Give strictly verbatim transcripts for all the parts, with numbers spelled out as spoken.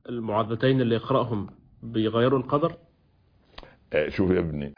المعوذتين اللي يقرأهم بيغيروا القدر؟ آه شوف يا ابني،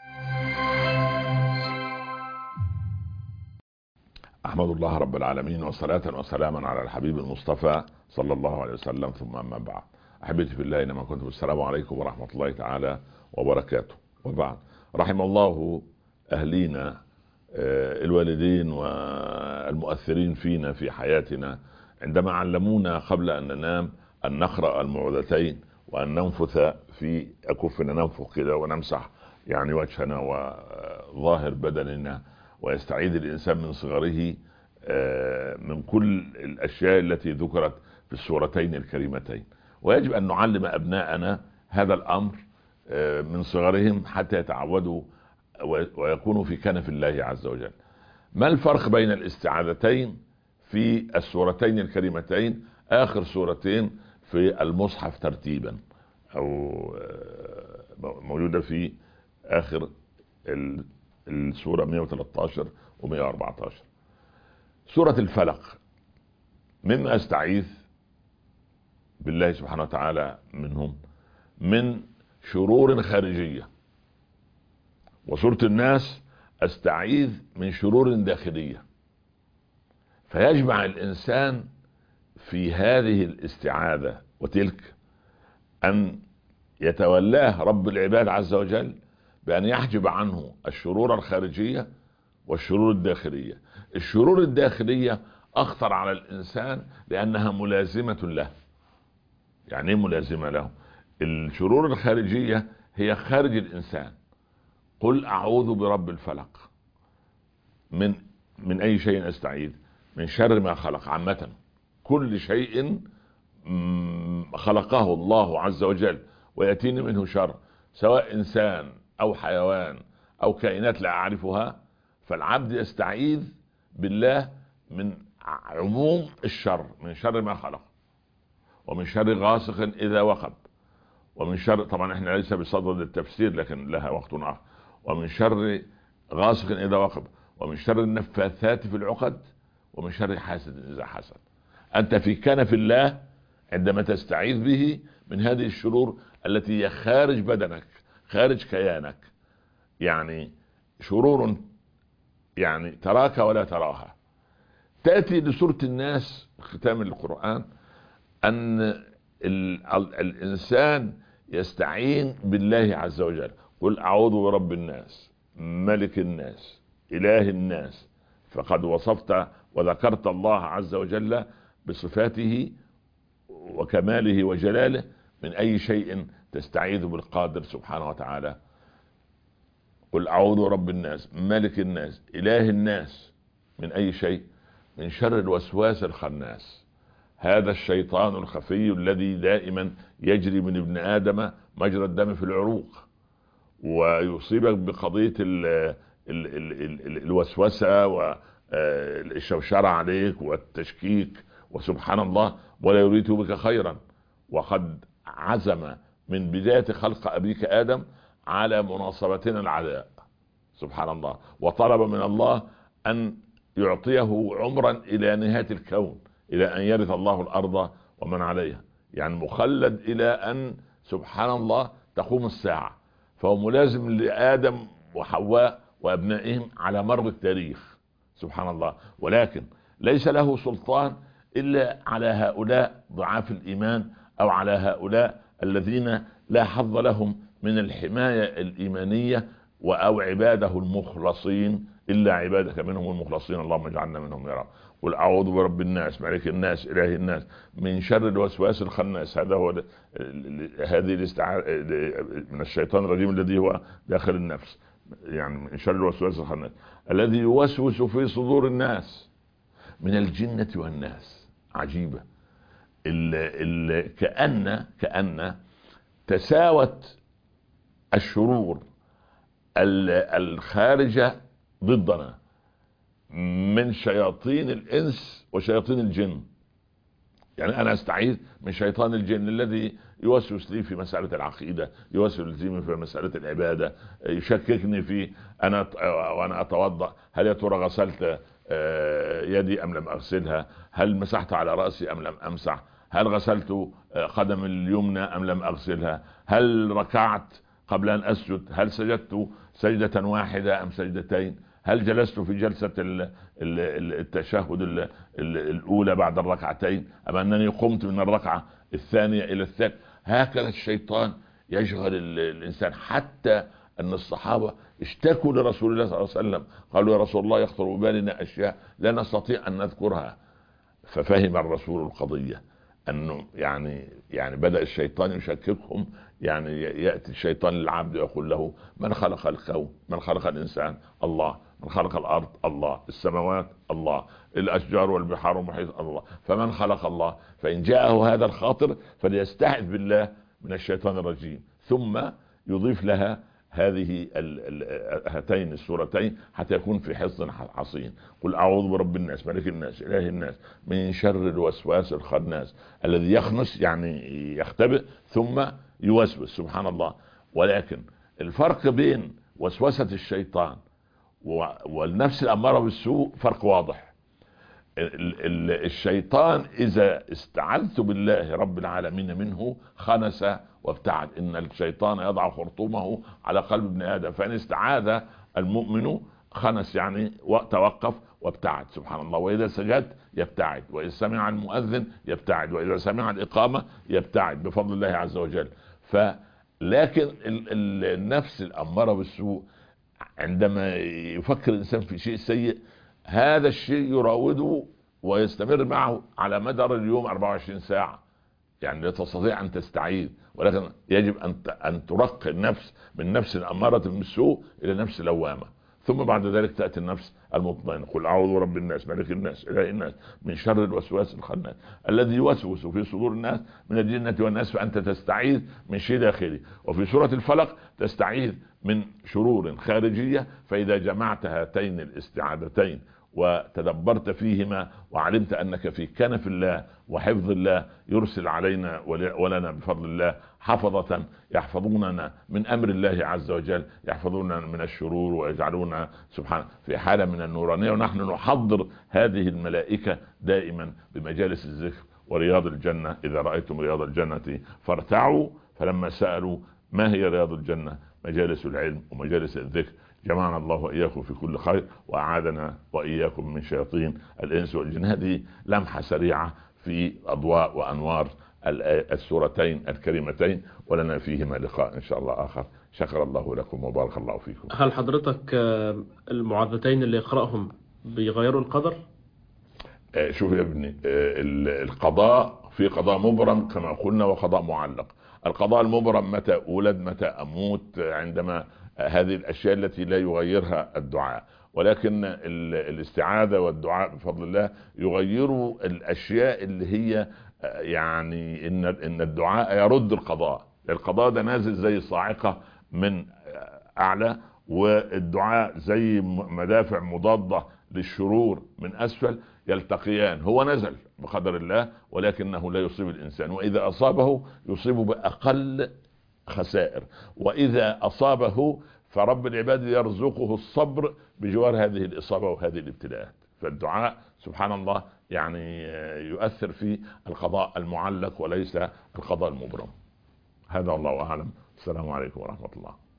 أحمد الله رب العالمين وصلاة وسلاما على الحبيب المصطفى صلى الله عليه وسلم، ثم أما بعد. أحبتي في الله، إنما كنتم، السلام عليكم ورحمة الله تعالى وبركاته. وبعد، رحم الله أهلينا الوالدين والمؤثرين فينا في حياتنا عندما علمونا قبل أن ننام أن نقرأ المعوذتين وأن ننفث في أكفنا، ننفخ كده ونمسح يعني وجهنا وظاهر بدننا، ويستعيد الإنسان من صغره من كل الأشياء التي ذكرت في السورتين الكريمتين. ويجب أن نعلم أبناءنا هذا الأمر من صغرهم حتى يتعودوا ويكونوا في كنف الله عز وجل. ما الفرق بين الاستعاذتين في السورتين الكريمتين، آخر سورتين في المصحف ترتيبا، أو موجودة في آخر السورة مئة وثلاثة عشر و مئة وأربعة عشر؟ سورة الفلق، مما أستعيذ بالله سبحانه وتعالى منهم من شرور خارجية. وسورة الناس أستعيذ من شرور داخلية. فيجمع الإنسان في هذه الاستعاذة وتلك أن يتولاه رب العباد عز وجل بأن يحجب عنه الشرور الخارجية والشرور الداخلية. الشرور الداخلية أخطر على الإنسان لأنها ملازمة له. يعني ملازمة له. الشرور الخارجية هي خارج الإنسان. قل أعوذ برب الفلق، من من أي شيء أستعيذ؟ من شر ما خلق. عامة كل شيء خلقه الله عز وجل ويأتيني منه شر، سواء إنسان أو حيوان أو كائنات لا أعرفها، فالعبد يستعيذ بالله من عموم الشر، من شر ما خلق، ومن شر غاسق إذا وقب، ومن شر، طبعا احنا ليس بصدد التفسير لكن لها وقت آخر، ومن شر غاسق إذا وقب، ومن شر النفاثات في العقد، ومن شر حاسد إذا حسد. أنت في كنف الله عندما تستعيذ به من هذه الشرور التي هي خارج بدنك، خارج كيانك. يعني شرور يعني تراك ولا تراها. تأتي لسورة الناس ختام القرآن أن الإنسان يستعين بالله عز وجل. قل أعوذ برب الناس، ملك الناس، إله الناس. فقد وصفت وذكرت الله عز وجل بصفاته وكماله وجلاله. من أي شيء تستعيذ بالقادر سبحانه وتعالى؟ قل أعوذ برب الناس، ملك الناس، إله الناس. من أي شيء؟ من شر الوسواس الخناس، هذا الشيطان الخفي الذي دائما يجري من ابن آدم مجرى الدم في العروق، ويصيبك بقضية ال ال ال ال الوسوسة والشوشرة عليك والتشكيك، وسبحان الله ولا يريد بك خيرا. وقد عزم من بداية خلق أبيك آدم على مناصبتنا العداء سبحان الله، وطلب من الله أن يعطيه عمرا إلى نهاية الكون، إلى أن يرث الله الأرض ومن عليها، يعني مخلد إلى أن سبحان الله تقوم الساعة. فهو ملازم لآدم وحواء وأبنائهم على مر التاريخ سبحان الله. ولكن ليس له سلطان إلا على هؤلاء ضعاف الإيمان، أو على هؤلاء الذين لا حظ لهم من الحماية الإيمانية، أو عباده المخلصين، إلا عبادك منهم المخلصين اللهم اجعلنا منهم يا رب. قل أعوذ برب الناس، ملك الناس، إله الناس، من شر الوسواس الخناس. هذا هو هذه الاستعاذة من الشيطان الرجيم الذي هو داخل النفس. يعني من شر الوسواس الخناس الذي يوسوس في صدور الناس من الجنة والناس. عجيبة. ال ال كأن كأن تساوت الشرور الخارجة ضدنا من شياطين الإنس وشياطين الجن. يعني أنا أستعيذ من شيطان الجن الذي يوسوس لي في مسألة العقيدة، يوسوس لي في مسألة العبادة، يشككني في أنا وأنا أتوضأ، هل يا ترى غسلت يدي أم لم أغسلها؟ هل مسحت على رأسي أم لم أمسح؟ هل غسلت قدم اليمنى أم لم أغسلها؟ هل ركعت قبل أن أسجد؟ هل سجدت سجدة واحدة أم سجدتين؟ هل جلست في جلسة التشهد الأولى بعد الركعتين أم أنني قمت من الركعة الثانية إلى الثالثة؟ هكذا الشيطان يشغل الإنسان، حتى أن الصحابة اشتكوا لرسول الله صلى الله عليه وسلم، قالوا يا رسول الله يخطر ببالنا أشياء لا نستطيع أن نذكرها. ففهم الرسول القضية، أنه يعني يعني بدأ الشيطان يشككهم. يعني يأتي الشيطان للعبد ويقول له من خلق الكون؟ من خلق الإنسان؟ الله. من خلق الأرض؟ الله. السماوات؟ الله. الأشجار والبحار والمحيط؟ الله. فمن خلق الله؟ فإن جاءه هذا الخاطر فليستعذ بالله من الشيطان الرجيم، ثم يضيف لها هذه هاتين السورتين حتى يكون في حصن حصين. قل أعوذ برب الناس ملك الناس إله الناس من شر الوسواس الخناس الذي يخنس، يعني يختبئ ثم يوسوس. سبحان الله. ولكن الفرق بين وسوسة الشيطان والنفس الأمارة بالسوء فرق واضح. الشيطان إذا استعذت بالله رب العالمين منه خنس وابتعد. إن الشيطان يضع خرطومه على قلب ابن آدم، فإن استعاذ المؤمن خنس يعني توقف وابتعد. سبحان الله. وإذا سجدت يبتعد، وإذا سمع المؤذن يبتعد، وإذا سمع الإقامة يبتعد بفضل الله عز وجل. فلكن النفس الأمارة بالسوء عندما يفكر الإنسان في شيء سيء، هذا الشيء يراوده ويستمر معه على مدار اليوم أربعة وعشرين ساعة. يعني لا تستطيع أن تستعيذ، ولكن يجب أن أن ترقي النفس من نفس الأمارة بالسوء إلى نفس لوامة، ثم بعد ذلك تأتي النفس المطمئنة. قل أعوذ برب الناس ملك الناس إله الناس من شر الوسواس الخناس الذي يوسوس في صدور الناس من الجنة والناس. فأنت تستعيذ من شيء داخلي. وفي سورة الفلق تستعيذ من شرور خارجية. فإذا جمعت هاتين الاستعاذتين وتدبرت فيهما وعلمت أنك في كنف الله وحفظ الله، يرسل علينا ولنا بفضل الله حفظة يحفظوننا من أمر الله عز وجل، يحفظوننا من الشرور ويجعلونا سبحانه في حالة من النورانية. ونحن نحضر هذه الملائكة دائما بمجالس الذكر ورياض الجنة. إذا رأيتم رياض الجنة فارتعوا. فلما سألوا ما هي رياض الجنة؟ مجالس العلم ومجالس الذكر. جمعنا الله وإياكم في كل خير، وأعاذنا وإياكم من شياطين الإنس والجن. هذه لمحة سريعة في أضواء وأنوار السورتين الكريمتين، ولنا فيهما لقاء إن شاء الله آخر. شكر الله لكم وبارك الله فيكم. هل حضرتك المعاذتين اللي يقرأهم بيغيروا القدر؟ شوف يا ابني، القضاء في قضاء مبرم كما قلنا وقضاء معلق. القضاء المبرم متى أولد، متى أموت، عندما هذه الأشياء التي لا يغيرها الدعاء. ولكن الاستعاذة والدعاء بفضل الله يغيروا الأشياء اللي هي يعني إن إن الدعاء يرد القضاء. القضاء ده نازل زي صاعقة من أعلى، والدعاء زي مدافع مضادة للشرور من أسفل، يلتقيان. هو نزل بقدر الله ولكنه لا يصيب الإنسان، وإذا أصابه يصيبه بأقل خسائر، وإذا أصابه فرب العباد يرزقه الصبر بجوار هذه الإصابة وهذه الابتلاءات. فالدعاء سبحان الله يعني يؤثر في القضاء المعلق وليس القضاء المبرم. هذا الله أعلم. السلام عليكم ورحمة الله.